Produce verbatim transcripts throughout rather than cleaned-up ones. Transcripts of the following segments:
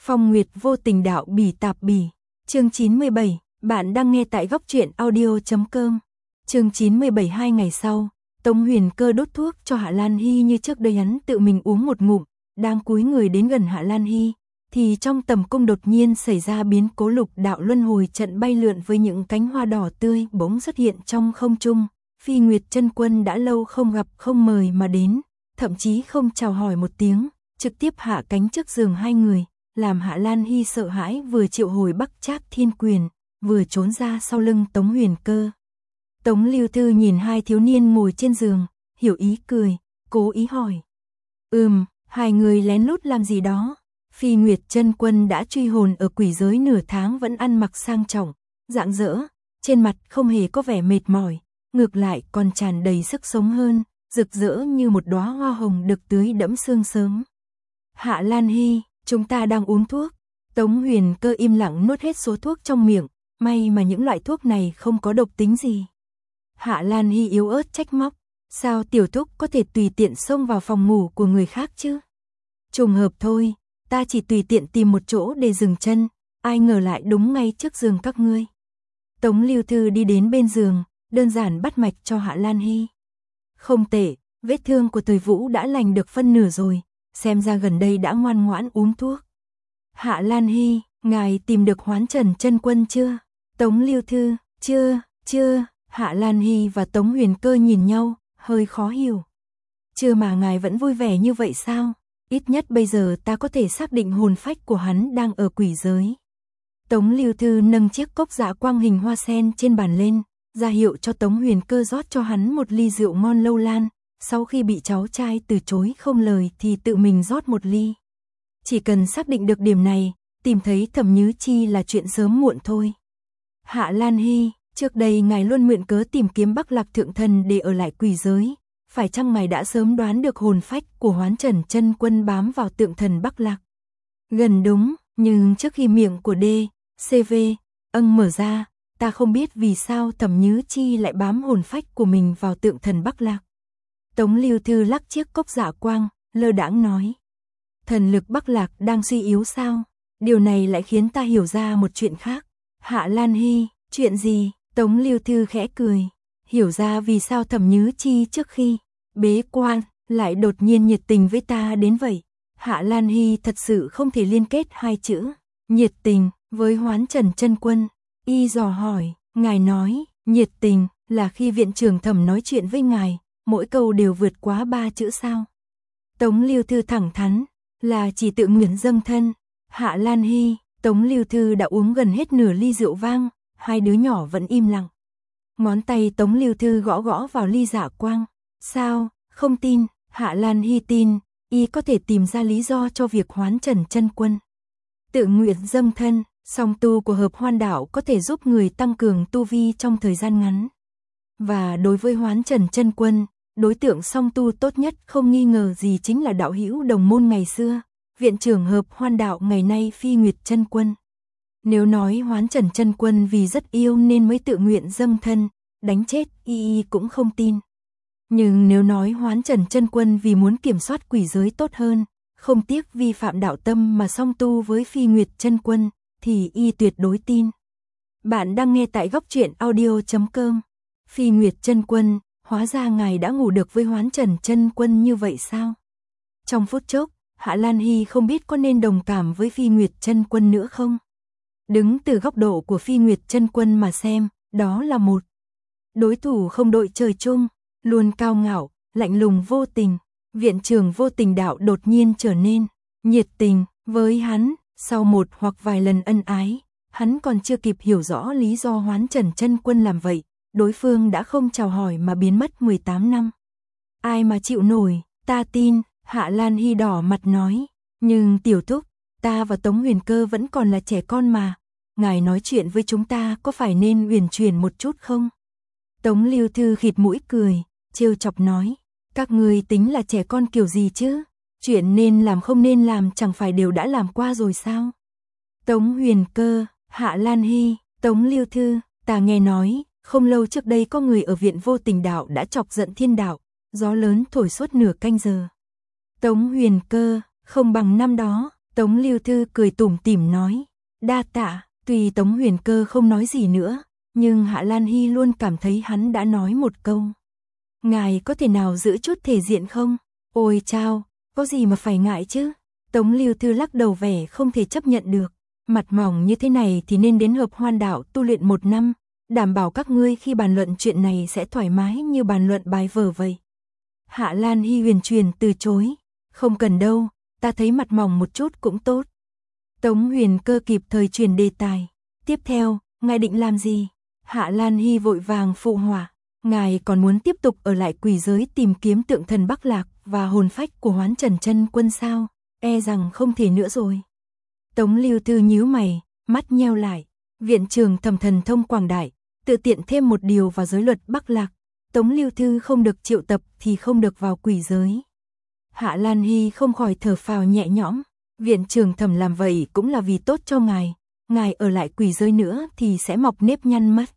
Phong Nguyệt vô tình đạo bỉ tạp bỉ. Chương chín mươi bảy, bạn đang nghe tại góc truyện audio chấm com. Chương chín mươi bảy. Hai ngày sau, Tống Huyền Cơ đốt thuốc cho Hạ Lan Hy như trước đây, hắn tự mình uống một ngụm, đang cúi người đến gần Hạ Lan Hy, thì trong tầm cung đột nhiên xảy ra biến cố, lục đạo luân hồi trận bay lượn với những cánh hoa đỏ tươi bỗng xuất hiện trong không trung. Phi Nguyệt chân quân đã lâu không gặp, không mời mà đến, thậm chí không chào hỏi một tiếng, trực tiếp hạ cánh trước giường hai người, làm Hạ Lan Hy sợ hãi, vừa triệu hồi Bắc Trác Thiên Quyền, vừa trốn ra sau lưng Tống Huyền Cơ. Tống Lưu Thư nhìn hai thiếu niên ngồi trên giường, hiểu ý cười, cố ý hỏi: "Ừm, hai người lén lút làm gì đó?" Phi Nguyệt chân quân đã truy hồn ở quỷ giới nửa tháng, vẫn ăn mặc sang trọng, rạng rỡ, trên mặt không hề có vẻ mệt mỏi, ngược lại còn tràn đầy sức sống hơn, rực rỡ như một đóa hoa hồng được tưới đẫm sương sớm. "Hạ Lan Hy, chúng ta đang uống thuốc." Tống Huyền Cơ im lặng nuốt hết số thuốc trong miệng, may mà những loại thuốc này không có độc tính gì. Hạ Lan Hy yếu ớt trách móc: "Sao tiểu thúc có thể tùy tiện xông vào phòng ngủ của người khác chứ?" "Trùng hợp thôi, ta chỉ tùy tiện tìm một chỗ để dừng chân, ai ngờ lại đúng ngay trước giường các ngươi." Tống Lưu Thư đi đến bên giường, đơn giản bắt mạch cho Hạ Lan Hy. "Không tệ, vết thương của Thời Vũ đã lành được phân nửa rồi, xem ra gần đây đã ngoan ngoãn uống thuốc." "Hạ Lan Hy, ngài tìm được Hoán Trần chân quân chưa?" Tống Lưu Thư: "Chưa, chưa." Hạ Lan Hy và Tống Huyền Cơ nhìn nhau, hơi khó hiểu. "Chưa mà ngài vẫn vui vẻ như vậy sao? Ít nhất bây giờ ta có thể xác định hồn phách của hắn đang ở quỷ giới." Tống Lưu Thư nâng chiếc cốc dạ quang hình hoa sen trên bàn lên, ra hiệu cho Tống Huyền Cơ rót cho hắn một ly rượu ngon lâu lan, sau khi bị cháu trai từ chối không lời thì tự mình rót một ly. Chỉ cần xác định được điểm này, tìm thấy Thẩm Nhứ Chi là chuyện sớm muộn thôi. "Hạ Lan Hy, trước đây ngài luôn mượn cớ tìm kiếm Bắc Lạc Thượng Thần để ở lại quỷ giới, phải chăng ngài đã sớm đoán được hồn phách của Hoán Trần chân quân bám vào tượng thần Bắc Lạc?" "Gần đúng, nhưng trước khi miệng của D, C V, âng mở ra, ta không biết vì sao Thẩm Nhứ Chi lại bám hồn phách của mình vào tượng thần Bắc Lạc." Tống Lưu Thư lắc chiếc cốc dạ quang, lơ đãng nói: "Thần lực Bắc Lạc đang suy yếu sao? Điều này lại khiến ta hiểu ra một chuyện khác." "Hạ Lan Hy, chuyện gì?" Tống Lưu Thư khẽ cười: "Hiểu ra vì sao Thẩm Nhứ Chi trước khi bế quan lại đột nhiên nhiệt tình với ta đến vậy." Hạ Lan Hy thật sự không thể liên kết hai chữ nhiệt tình với Hoán Trần chân quân, y dò hỏi: "Ngài nói nhiệt tình là khi viện trưởng Thẩm nói chuyện với ngài, mỗi câu đều vượt quá ba chữ sao?" Tống Lưu Thư thẳng thắn: "Là chỉ tự nguyện dâng thân." "Hạ Lan Hy." Tống Lưu Thư đã uống gần hết nửa ly rượu vang, hai đứa nhỏ vẫn im lặng. Ngón tay Tống Lưu Thư gõ gõ vào ly dạ quang. "Sao, không tin?" Hạ Lan Hy tin, y có thể tìm ra lý do cho việc Hoán Trần chân quân tự nguyện dâng thân. Song tu của Hợp Hoan đạo có thể giúp người tăng cường tu vi trong thời gian ngắn. Và đối với Hoán Trần chân quân, đối tượng song tu tốt nhất không nghi ngờ gì chính là đạo hữu đồng môn ngày xưa, viện trưởng Hợp Hoan đạo ngày nay Phi Nguyệt chân quân. Nếu nói Hoán Trần chân quân vì rất yêu nên mới tự nguyện dâng thân, đánh chết y y cũng không tin. Nhưng nếu nói Hoán Trần chân quân vì muốn kiểm soát quỷ giới tốt hơn, không tiếc vi phạm đạo tâm mà song tu với Phi Nguyệt chân quân, thì y tuyệt đối tin. Bạn đang nghe tại góc truyện audio chấm com. Phi Nguyệt chân quân, hóa ra ngài đã ngủ được với Hoán Trần chân quân như vậy sao? Trong phút chốc, Hạ Lan Hy không biết có nên đồng cảm với Phi Nguyệt chân quân nữa không? Đứng từ góc độ của Phi Nguyệt chân quân mà xem, đó là một đối thủ không đội trời chung, luôn cao ngạo, lạnh lùng vô tình. Viện trưởng vô tình đạo đột nhiên trở nên nhiệt tình với hắn, sau một hoặc vài lần ân ái, hắn còn chưa kịp hiểu rõ lý do Hoán Trần chân quân làm vậy, đối phương đã không chào hỏi mà biến mất mười tám năm. "Ai mà chịu nổi, ta tin." Hạ Lan Hy đỏ mặt nói: "Nhưng tiểu thúc, ta và Tống Huyền Cơ vẫn còn là trẻ con mà, ngài nói chuyện với chúng ta có phải nên uyển chuyển một chút không?" Tống Lưu Thư khịt mũi cười, trêu chọc nói: "Các ngươi tính là trẻ con kiểu gì chứ? Chuyện nên làm không nên làm chẳng phải đều đã làm qua rồi sao?" Tống Huyền Cơ, Hạ Lan Hy, Tống Lưu Thư: "Ta nghe nói, không lâu trước đây có người ở viện vô tình đạo đã chọc giận thiên đạo, gió lớn thổi suốt nửa canh giờ." Tống Huyền Cơ: "Không bằng năm đó." Tống Lưu Thư cười tủm tỉm nói, đa tạ. Tuy Tống Huyền Cơ không nói gì nữa, nhưng Hạ Lan Hy luôn cảm thấy hắn đã nói một câu. Ngài có thể nào giữ chút thể diện không? Ôi chao, có gì mà phải ngại chứ? Tống Lưu Thư lắc đầu vẻ không thể chấp nhận được. Mặt mỏng như thế này thì nên đến Hợp Hoan Đạo tu luyện một năm, đảm bảo các ngươi khi bàn luận chuyện này sẽ thoải mái như bàn luận bài vở vậy. Hạ Lan Hy huyền truyền từ chối. Không cần đâu, ta thấy mặt mỏng một chút cũng tốt. Tống Huyền Cơ kịp thời truyền đề tài. Tiếp theo, ngài định làm gì? Hạ Lan Hy vội vàng phụ họa. Ngài còn muốn tiếp tục ở lại quỷ giới tìm kiếm tượng thần Bắc Lạc và hồn phách của Hoán Trần Chân Quân sao? E rằng không thể nữa rồi. Tống Lưu Thư nhíu mày, mắt nheo lại. Viện trưởng Thẩm thần thông quảng đại, tự tiện thêm một điều vào giới luật Bắc Lạc. Tống Lưu Thư không được triệu tập thì không được vào quỷ giới. Hạ Lan Hy không khỏi thở phào nhẹ nhõm. Viện trưởng Thẩm làm vậy cũng là vì tốt cho ngài. Ngài ở lại quỷ giới nữa thì sẽ mọc nếp nhăn mất.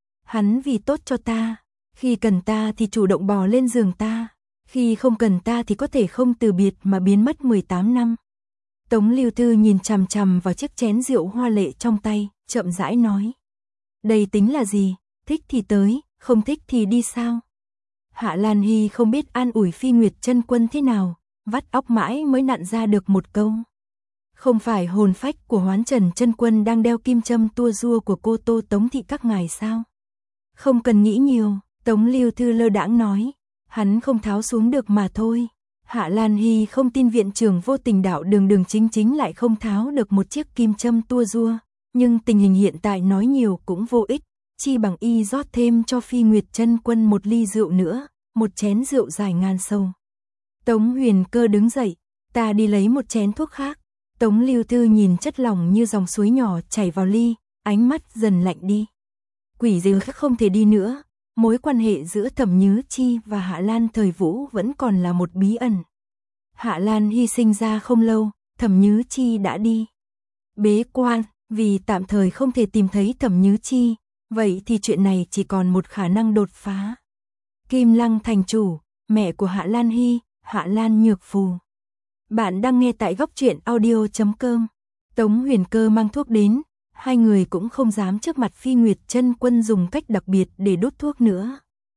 Hắn vì tốt cho ta. Khi cần ta thì chủ động bò lên giường ta. Khi không cần ta thì có thể không từ biệt mà biến mất mười tám năm. Tống Lưu Thư nhìn chằm chằm vào chiếc chén rượu hoa lệ trong tay, chậm rãi nói. Đây tính là gì? Thích thì tới, không thích thì đi sao? Hạ Lan Hy không biết an ủi Phi Nguyệt Chân Quân thế nào, vắt óc mãi mới nặn ra được một câu. Không phải hồn phách của Hoán Trần Chân Quân đang đeo kim châm tua rua của cô Tô Tống thị các ngài sao? Không cần nghĩ nhiều, Tống Lưu Thư lơ đãng nói. Hắn không tháo xuống được mà thôi. Hạ Lan Hy không tin viện trưởng Vô Tình Đạo đường đường chính chính lại không tháo được một chiếc kim châm tua rua. Nhưng tình hình hiện tại nói nhiều cũng vô ích. Chi bằng y rót thêm cho Phi Nguyệt Chân Quân một ly rượu nữa, một chén rượu dài ngàn sâu. Tống Huyền Cơ đứng dậy, ta đi lấy một chén thuốc khác. Tống Lưu Thư nhìn chất lỏng như dòng suối nhỏ chảy vào ly, ánh mắt dần lạnh đi. Quỷ giới khác không thể đi nữa, mối quan hệ giữa Thẩm Nhứ Chi và Hạ Lan Thời Vũ vẫn còn là một bí ẩn. Hạ Lan hy sinh ra không lâu, Thẩm Nhứ Chi đã đi bế quan, vì tạm thời không thể tìm thấy Thẩm Nhứ Chi, vậy thì chuyện này chỉ còn một khả năng đột phá. Kim Lăng thành chủ, mẹ của Hạ Lan Hy, Hạ Lan Nhược Phù. Bạn đang nghe tại góc truyện audio chấm com. Tống Huyền Cơ mang thuốc đến, hai người cũng không dám trước mặt Phi Nguyệt Chân Quân dùng cách đặc biệt để đốt thuốc nữa.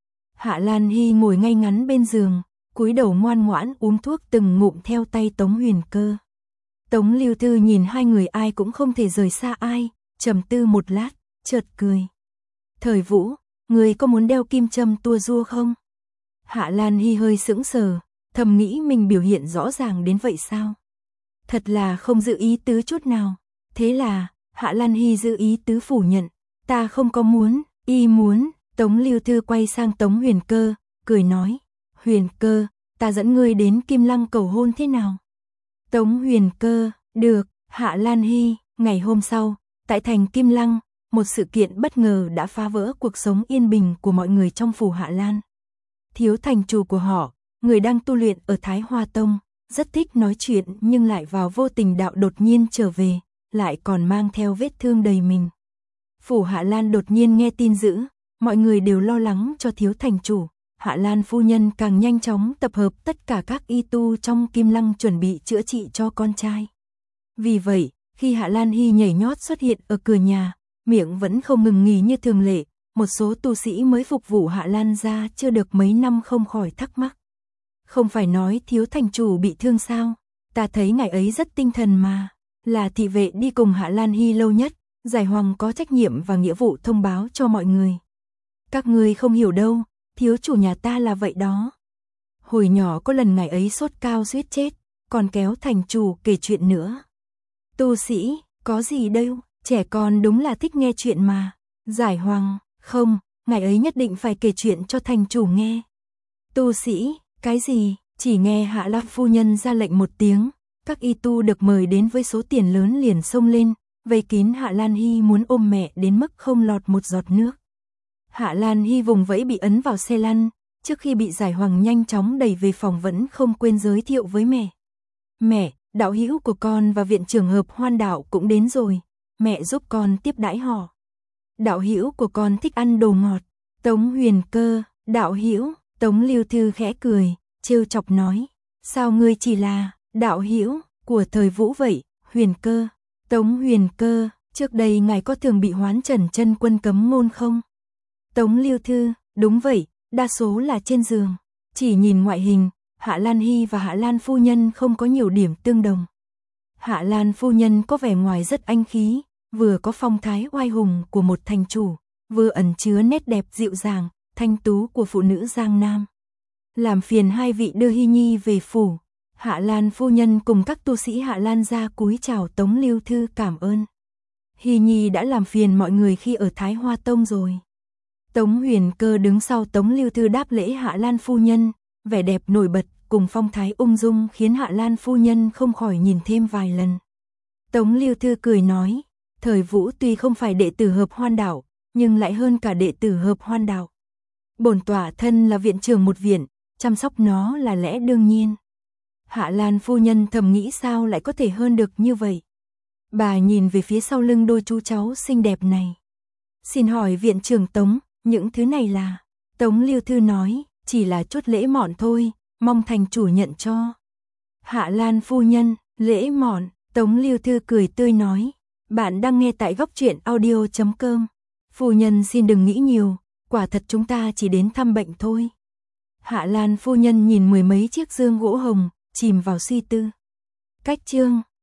Hạ Lan Hy ngồi ngay ngắn bên giường, cúi đầu ngoan ngoãn uống thuốc từng ngụm theo tay Tống Huyền Cơ. Tống Lưu Thư nhìn hai người ai cũng không thể rời xa ai, trầm tư một lát, chợt cười. Thời Vũ, người có muốn đeo kim châm tua rua không? Hạ Lan Hy hơi sững sờ, thầm nghĩ mình biểu hiện rõ ràng đến vậy sao? Thật là không giữ ý tứ chút nào. Thế là, Hạ Lan Hy giữ ý tứ phủ nhận. Ta không có muốn, y muốn. Tống Lưu Thư quay sang Tống Huyền Cơ, cười nói. Huyền Cơ, ta dẫn ngươi đến Kim Lăng cầu hôn thế nào? Tống Huyền Cơ, được. Hạ Lan Hy, ngày hôm sau, tại thành Kim Lăng, một sự kiện bất ngờ đã phá vỡ cuộc sống yên bình của mọi người trong phủ Hạ Lan. Thiếu thành chủ của họ, người đang tu luyện ở Thái Hoa Tông, rất thích nói chuyện nhưng lại vào Vô Tình Đạo đột nhiên trở về, lại còn mang theo vết thương đầy mình. Phủ Hạ Lan đột nhiên nghe tin dữ, mọi người đều lo lắng cho thiếu thành chủ. Hạ Lan phu nhân càng nhanh chóng tập hợp tất cả các y tu trong Kim Lăng chuẩn bị chữa trị cho con trai. Vì vậy, khi Hạ Lan Hy nhảy nhót xuất hiện ở cửa nhà, miệng vẫn không ngừng nghỉ như thường lệ, một số tu sĩ mới phục vụ Hạ Lan gia chưa được mấy năm không khỏi thắc mắc. Không phải nói thiếu thành chủ bị thương sao? Ta thấy ngài ấy rất tinh thần mà. Là thị vệ đi cùng Hạ Lan Hy lâu nhất, Giải Hoàng có trách nhiệm và nghĩa vụ thông báo cho mọi người. Các ngươi không hiểu đâu, thiếu chủ nhà ta là vậy đó. Hồi nhỏ có lần ngài ấy sốt cao suýt chết, còn kéo thành chủ kể chuyện nữa. Tu sĩ, có gì đâu, trẻ con đúng là thích nghe chuyện mà. Giải Hoàng, không, ngài ấy nhất định phải kể chuyện cho thành chủ nghe. Tu sĩ, cái gì? Chỉ nghe Hạ Lan phu nhân ra lệnh một tiếng, các y tu được mời đến với số tiền lớn liền xông lên, vây kín Hạ Lan Hy muốn ôm mẹ đến mức không lọt một giọt nước. Hạ Lan Hy vùng vẫy bị ấn vào xe lăn, trước khi bị Giải Hoàng nhanh chóng đẩy về phòng vẫn không quên giới thiệu với mẹ. Mẹ, đạo hữu của con và viện trưởng Hợp Hoan Đạo cũng đến rồi, mẹ giúp con tiếp đãi họ. Đạo hữu của con thích ăn đồ ngọt. Tống Huyền Cơ, đạo hữu. Tống Lưu Thư khẽ cười, trêu chọc nói, sao ngươi chỉ là đạo hữu của Thời Vũ vậy? Huyền Cơ, Tống Huyền Cơ, trước đây ngài có thường bị Hoán Trần chân quân cấm ngôn không? Tống Lưu Thư, đúng vậy, đa số là trên giường. Chỉ nhìn ngoại hình, Hạ Lan Hy và Hạ Lan phu nhân không có nhiều điểm tương đồng. Hạ Lan phu nhân có vẻ ngoài rất anh khí, vừa có phong thái oai hùng của một thành chủ, vừa ẩn chứa nét đẹp dịu dàng, thanh tú của phụ nữ Giang Nam. Làm phiền hai vị đưa Hy Nhi về phủ. Hạ Lan phu nhân cùng các tu sĩ Hạ Lan gia cúi chào Tống Lưu Thư cảm ơn. Hy Nhi đã làm phiền mọi người khi ở Thái Hoa Tông rồi. Tống Huyền Cơ đứng sau Tống Lưu Thư đáp lễ Hạ Lan phu nhân, vẻ đẹp nổi bật cùng phong thái ung dung khiến Hạ Lan phu nhân không khỏi nhìn thêm vài lần. Tống Lưu Thư cười nói, Thời Vũ tuy không phải đệ tử Hợp Hoan Đạo, nhưng lại hơn cả đệ tử Hợp Hoan Đạo. Bổn tọa thân là viện trưởng một viện, chăm sóc nó là lẽ đương nhiên. Hạ Lan phu nhân thầm nghĩ sao lại có thể hơn được như vậy. Bà nhìn về phía sau lưng đôi chú cháu xinh đẹp này. Xin hỏi viện trưởng Tống, những thứ này là? Tống Lưu Thư nói, chỉ là chút lễ mọn thôi, mong thành chủ nhận cho. Hạ Lan phu nhân, lễ mọn, Tống Lưu Thư cười tươi nói, bạn đang nghe tại góc truyện audio chấm com. Phu nhân xin đừng nghĩ nhiều, quả thật chúng ta chỉ đến thăm bệnh thôi. Hạ Lan phu nhân nhìn mười mấy chiếc dương gỗ hồng, chìm vào suy tư. Cách chương